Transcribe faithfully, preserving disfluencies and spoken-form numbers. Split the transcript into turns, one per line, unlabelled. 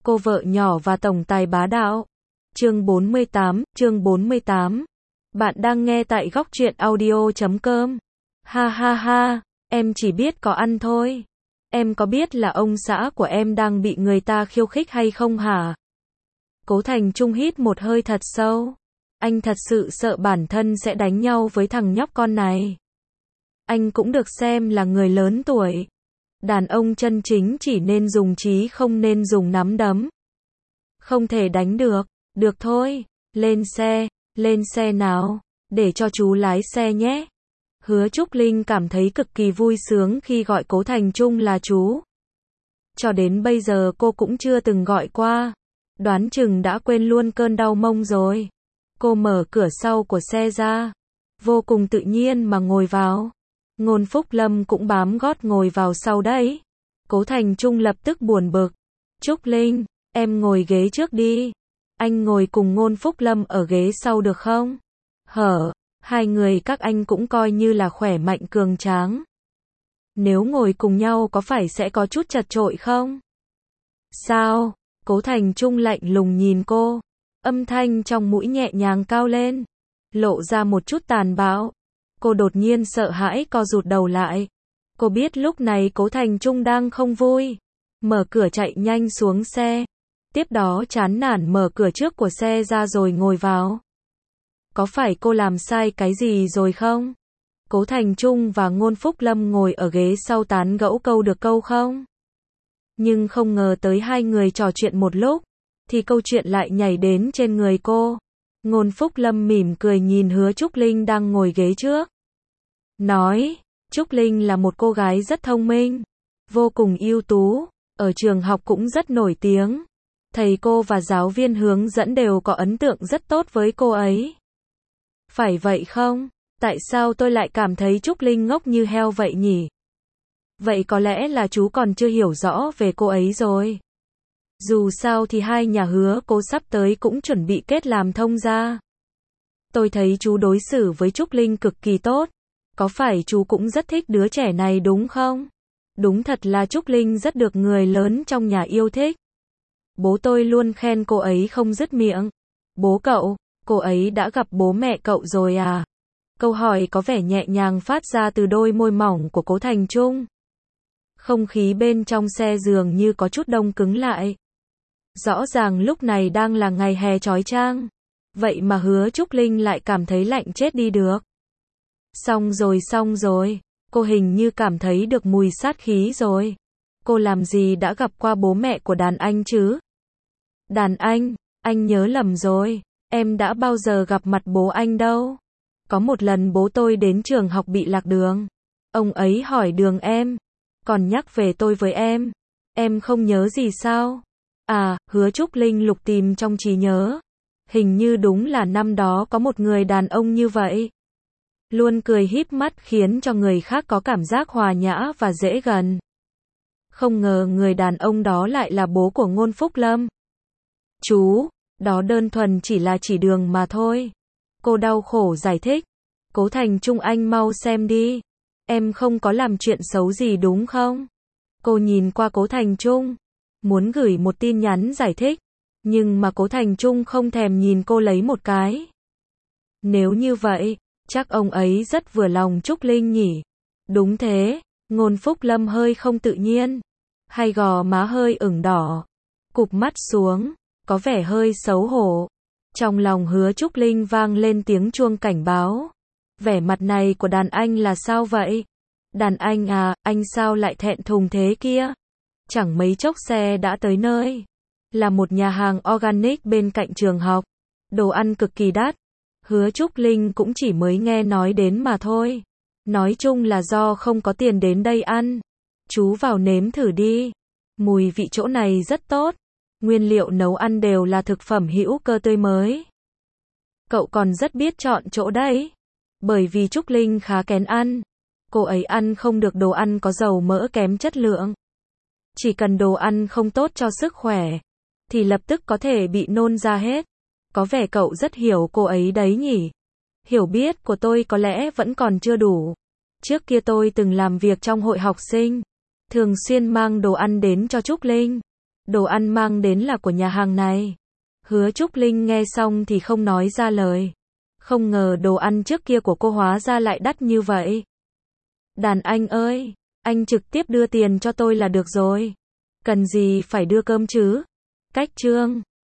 Cô vợ nhỏ và tổng tài bá đạo. Chương bốn mươi tám, chương bốn mươi tám. Bạn đang nghe tại góc truyện audio chấm com. Ha ha ha, em chỉ biết có ăn thôi. Em có biết là ông xã của em đang bị người ta khiêu khích hay không hả? Cố Thành Trung hít một hơi thật sâu. Anh thật sự sợ bản thân sẽ đánh nhau với thằng nhóc con này. Anh cũng được xem là người lớn tuổi. Đàn ông chân chính chỉ nên dùng trí không nên dùng nắm đấm. Không thể đánh được. Được thôi, lên xe, lên xe nào, để cho chú lái xe nhé. Hứa Trúc Linh cảm thấy cực kỳ vui sướng khi gọi Cố Thành Trung là chú. Cho đến bây giờ cô cũng chưa từng gọi qua. Đoán chừng đã quên luôn cơn đau mông rồi. Cô mở cửa sau của xe ra. Vô cùng tự nhiên mà ngồi vào. Ngôn Phúc Lâm cũng bám gót ngồi vào sau đấy. Cố Thành Trung lập tức buồn bực. Trúc Linh, em ngồi ghế trước đi. Anh ngồi cùng Ngôn Phúc Lâm ở ghế sau được không? Hở, hai người các anh cũng coi như là khỏe mạnh cường tráng. Nếu ngồi cùng nhau có phải sẽ có chút chật chội không? Sao? Cố Thành Trung lạnh lùng nhìn cô. Âm thanh trong mũi nhẹ nhàng cao lên. Lộ ra một chút tàn bạo. Cô đột nhiên sợ hãi co rụt đầu lại. Cô biết lúc này Cố Thành Trung đang không vui. Mở cửa chạy nhanh xuống xe. Tiếp đó chán nản mở cửa trước của xe ra rồi ngồi vào. Có phải cô làm sai cái gì rồi không? Cố Thành Trung và Ngôn Phúc Lâm ngồi ở ghế sau tán gẫu câu được câu không? Nhưng không ngờ tới hai người trò chuyện một lúc, thì câu chuyện lại nhảy đến trên người cô. Ngôn Phúc Lâm mỉm cười nhìn Hứa Trúc Linh đang ngồi ghế trước. Nói, Trúc Linh là một cô gái rất thông minh, vô cùng ưu tú, ở trường học cũng rất nổi tiếng. Thầy cô và giáo viên hướng dẫn đều có ấn tượng rất tốt với cô ấy. Phải vậy không? Tại sao tôi lại cảm thấy Trúc Linh ngốc như heo vậy nhỉ? Vậy có lẽ là chú còn chưa hiểu rõ về cô ấy rồi. Dù sao thì hai nhà Hứa Cố sắp tới cũng chuẩn bị kết làm thông gia. Tôi thấy chú đối xử với Trúc Linh cực kỳ tốt. Có phải chú cũng rất thích đứa trẻ này đúng không? Đúng thật là Trúc Linh rất được người lớn trong nhà yêu thích. Bố tôi luôn khen cô ấy không dứt miệng. Bố cậu, cô ấy đã gặp bố mẹ cậu rồi à? Câu hỏi có vẻ nhẹ nhàng phát ra từ đôi môi mỏng của Cố Thành Trung. Không khí bên trong xe dường như có chút đông cứng lại. Rõ ràng lúc này đang là ngày hè chói chang. Vậy mà Hứa Trúc Linh lại cảm thấy lạnh chết đi được. Xong rồi xong rồi, cô hình như cảm thấy được mùi sát khí rồi. Cô làm gì đã gặp qua bố mẹ của đàn anh chứ? Đàn anh, anh nhớ lầm rồi, em đã bao giờ gặp mặt bố anh đâu. Có một lần bố tôi đến trường học bị lạc đường. Ông ấy hỏi đường em, còn nhắc về tôi với em. Em không nhớ gì sao? À, Hứa Trúc Linh lục tìm trong trí nhớ. Hình như đúng là năm đó có một người đàn ông như vậy. Luôn cười híp mắt khiến cho người khác có cảm giác hòa nhã và dễ gần. Không ngờ người đàn ông đó lại là bố của Ngôn Phúc Lâm. Chú, đó đơn thuần chỉ là chỉ đường mà thôi. Cô đau khổ giải thích. Cố Thành Trung anh mau xem đi. Em không có làm chuyện xấu gì đúng không? Cô nhìn qua Cố Thành Trung. Muốn gửi một tin nhắn giải thích. Nhưng mà Cố Thành Trung không thèm nhìn cô lấy một cái. Nếu như vậy, chắc ông ấy rất vừa lòng Trúc Linh nhỉ? Đúng thế. Ngôn Phúc Lâm hơi không tự nhiên. Hai gò má hơi ửng đỏ. Cụp mắt xuống. Có vẻ hơi xấu hổ. Trong lòng Hứa Trúc Linh vang lên tiếng chuông cảnh báo. Vẻ mặt này của đàn anh là sao vậy? Đàn anh à, anh sao lại thẹn thùng thế kia? Chẳng mấy chốc xe đã tới nơi. Là một nhà hàng organic bên cạnh trường học. Đồ ăn cực kỳ đắt. Hứa Trúc Linh cũng chỉ mới nghe nói đến mà thôi. Nói chung là do không có tiền đến đây ăn. Chú vào nếm thử đi. Mùi vị chỗ này rất tốt. Nguyên liệu nấu ăn đều là thực phẩm hữu cơ tươi mới. Cậu còn rất biết chọn chỗ đấy. Bởi vì Trúc Linh khá kén ăn. Cô ấy ăn không được đồ ăn có dầu mỡ kém chất lượng. Chỉ cần đồ ăn không tốt cho sức khỏe, thì lập tức có thể bị nôn ra hết. Có vẻ cậu rất hiểu cô ấy đấy nhỉ. Hiểu biết của tôi có lẽ vẫn còn chưa đủ. Trước kia tôi từng làm việc trong hội học sinh. Thường xuyên mang đồ ăn đến cho Trúc Linh. Đồ ăn mang đến là của nhà hàng này. Hứa Trúc Linh nghe xong thì không nói ra lời. Không ngờ đồ ăn trước kia của cô hóa ra lại đắt như vậy. Đàn anh ơi, anh trực tiếp đưa tiền cho tôi là được rồi. Cần gì phải đưa cơm chứ? Cách chương